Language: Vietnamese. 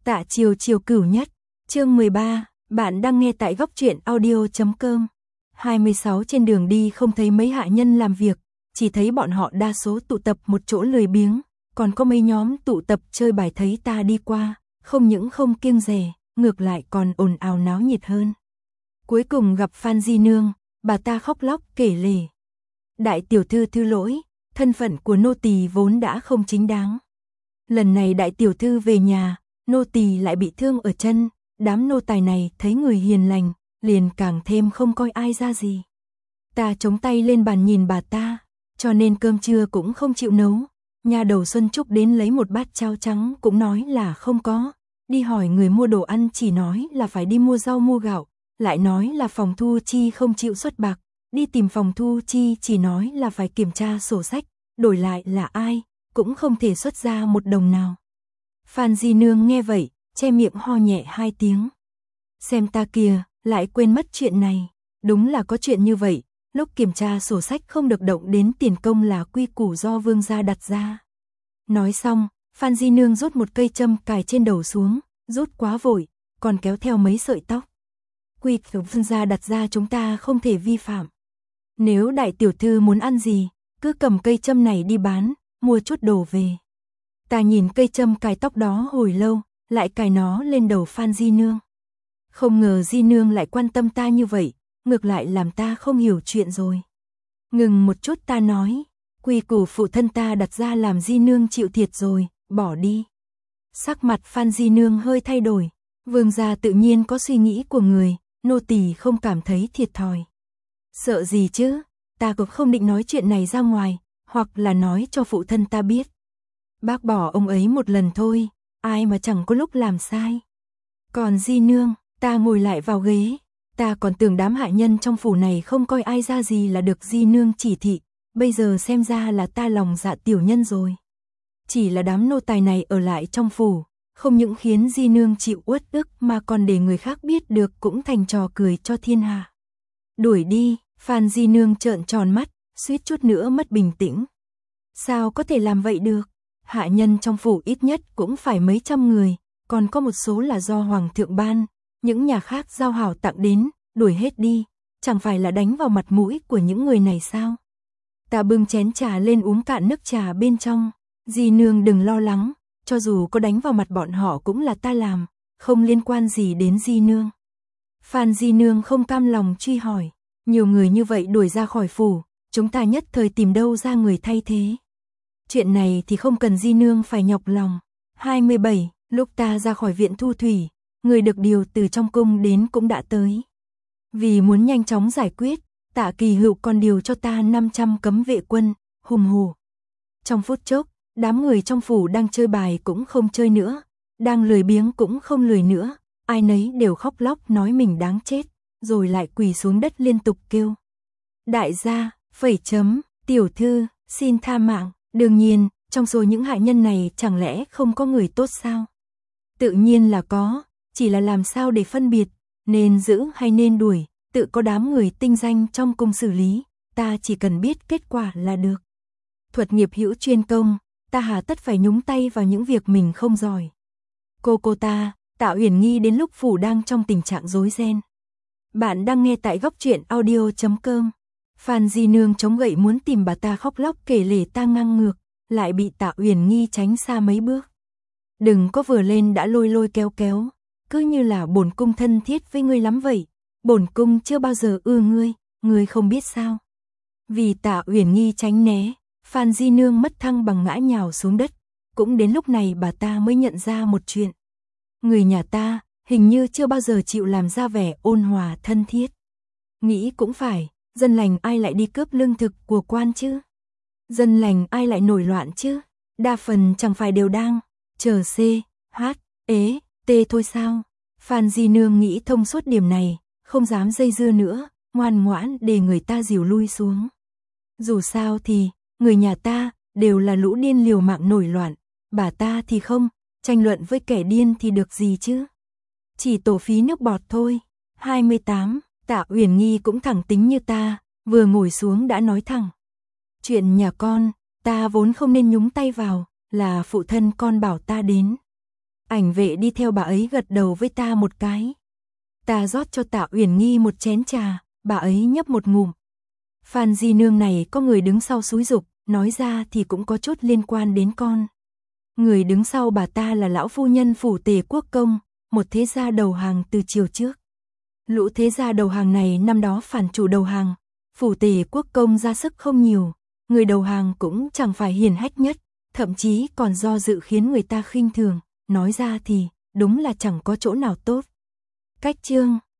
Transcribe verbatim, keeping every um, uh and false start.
Tạ Chiều Chiều Cửu Nhất, chương mười ba, bạn đang nghe tại góc truyện audio chấm com. hai mươi sáu Trên đường đi không thấy mấy hạ nhân làm việc, chỉ thấy bọn họ đa số tụ tập một chỗ lười biếng, còn có mấy nhóm tụ tập chơi bài thấy ta đi qua, không những không kiêng dè, ngược lại còn ồn ào náo nhiệt hơn. Cuối cùng gặp Phan Di Nương, bà ta khóc lóc kể lể. Đại tiểu thư thứ lỗi, thân phận của nô tỳ vốn đã không chính đáng. Lần này đại tiểu thư về nhà, nô tỳ lại bị thương ở chân, đám nô tài này thấy người hiền lành, liền càng thêm không coi ai ra gì. Ta chống tay lên bàn nhìn bà ta, cho nên cơm trưa cũng không chịu nấu. Nhà đầu Xuân Trúc đến lấy một bát cháo trắng cũng nói là không có, đi hỏi người mua đồ ăn chỉ nói là phải đi mua rau mua gạo, lại nói là phòng thu chi không chịu xuất bạc, đi tìm phòng thu chi chỉ nói là phải kiểm tra sổ sách, đổi lại là ai, cũng không thể xuất ra một đồng nào. Phan Di Nương nghe vậy, che miệng ho nhẹ hai tiếng. Xem ta kìa, lại quên mất chuyện này, đúng là có chuyện như vậy, lúc kiểm tra sổ sách không được động đến tiền công là quy củ do vương gia đặt ra. Nói xong, Phan Di Nương rút một cây châm cài trên đầu xuống, rút quá vội, còn kéo theo mấy sợi tóc. Quy củ vương gia đặt ra chúng ta không thể vi phạm. Nếu đại tiểu thư muốn ăn gì, cứ cầm cây châm này đi bán, mua chút đồ về. Ta nhìn cây châm cài tóc đó hồi lâu, lại cài nó lên đầu Phan Di Nương. Không ngờ Di Nương lại quan tâm ta như vậy, ngược lại làm ta không hiểu chuyện rồi. Ngừng một chút ta nói, quy củ phụ thân ta đặt ra làm Di Nương chịu thiệt rồi, bỏ đi. Sắc mặt Phan Di Nương hơi thay đổi, vương gia tự nhiên có suy nghĩ của người, nô tỳ không cảm thấy thiệt thòi. Sợ gì chứ, ta cũng không định nói chuyện này ra ngoài, hoặc là nói cho phụ thân ta biết. Bác bỏ ông ấy một lần thôi, ai mà chẳng có lúc làm sai. Còn Di Nương, ta ngồi lại vào ghế, ta còn tưởng đám hạ nhân trong phủ này không coi ai ra gì là được Di Nương chỉ thị, bây giờ xem ra là ta lòng dạ tiểu nhân rồi. Chỉ là đám nô tài này ở lại trong phủ, không những khiến Di Nương chịu uất ức mà còn để người khác biết được cũng thành trò cười cho thiên hạ. Đuổi đi, Phan Di Nương trợn tròn mắt, suýt chút nữa mất bình tĩnh. Sao có thể làm vậy được? Hạ nhân trong phủ ít nhất cũng phải mấy trăm người, còn có một số là do hoàng thượng ban, những nhà khác giao hảo tặng đến, đuổi hết đi, chẳng phải là đánh vào mặt mũi của những người này sao? Ta bưng chén trà lên uống cạn nước trà bên trong, Di Nương đừng lo lắng, cho dù có đánh vào mặt bọn họ cũng là ta làm, không liên quan gì đến Di Nương. Phan Di Nương không cam lòng truy hỏi, nhiều người như vậy đuổi ra khỏi phủ, chúng ta nhất thời tìm đâu ra người thay thế. Chuyện này thì không cần Di Nương phải nhọc lòng. hai mươi bảy, lúc ta ra khỏi viện thu thủy, người được điều từ trong cung đến cũng đã tới. Vì muốn nhanh chóng giải quyết, Tạ Kỳ Hựu còn điều cho ta năm trăm cấm vệ quân, hùng hổ. Trong phút chốc, đám người trong phủ đang chơi bài cũng không chơi nữa, đang lười biếng cũng không lười nữa, ai nấy đều khóc lóc nói mình đáng chết, rồi lại quỳ xuống đất liên tục kêu. Đại gia, phẩy chấm, tiểu thư, xin tha mạng. Đương nhiên, trong số những hạ nhân này chẳng lẽ không có người tốt sao? Tự nhiên là có, chỉ là làm sao để phân biệt, nên giữ hay nên đuổi, tự có đám người tinh danh trong cung xử lý, ta chỉ cần biết kết quả là được. Thuật nghiệp hữu chuyên công, ta hà tất phải nhúng tay vào những việc mình không giỏi. Cô cô ta, Tạ Uyển Nghi đến lúc phủ đang trong tình trạng rối ren. Bạn đang nghe tại góc truyện audio chấm com. Phan Di Nương chống gậy muốn tìm bà ta khóc lóc kể lể ta ngang ngược, lại bị Tạ Uyển Nghi tránh xa mấy bước. Đừng có vừa lên đã lôi lôi kéo kéo, cứ như là bổn cung thân thiết với ngươi lắm vậy, bổn cung chưa bao giờ ưa ngươi, ngươi không biết sao. Vì Tạ Uyển Nghi tránh né, Phan Di Nương mất thăng bằng ngã nhào xuống đất, cũng đến lúc này bà ta mới nhận ra một chuyện. Người nhà ta, hình như chưa bao giờ chịu làm ra vẻ ôn hòa thân thiết. Nghĩ cũng phải. Dân lành ai lại đi cướp lương thực của quan chứ? Dân lành ai lại nổi loạn chứ? Đa phần chẳng phải đều đang chờ C, H, ế, T thôi sao? Phan Di Nương nghĩ thông suốt điểm này, không dám dây dưa nữa, ngoan ngoãn để người ta dìu lui xuống. Dù sao thì, người nhà ta đều là lũ điên liều mạng nổi loạn, bà ta thì không, tranh luận với kẻ điên thì được gì chứ? Chỉ tổ phí nước bọt thôi. hai mươi tám Tạ Uyển Nghi cũng thẳng tính như ta, vừa ngồi xuống đã nói thẳng. Chuyện nhà con, ta vốn không nên nhúng tay vào, là phụ thân con bảo ta đến. Ảnh vệ đi theo bà ấy gật đầu với ta một cái. Ta rót cho Tạ Uyển Nghi một chén trà, bà ấy nhấp một ngụm. Phan di nương này có người đứng sau xúi giục, nói ra thì cũng có chút liên quan đến con. Người đứng sau bà ta là lão phu nhân phủ Tề Quốc Công, một thế gia đầu hàng từ triều trước. Lũ thế gia đầu hàng này năm đó phản chủ đầu hàng, phủ Tề Quốc Công ra sức không nhiều, người đầu hàng cũng chẳng phải hiển hách nhất, thậm chí còn do dự khiến người ta khinh thường, nói ra thì đúng là chẳng có chỗ nào tốt. Cách chương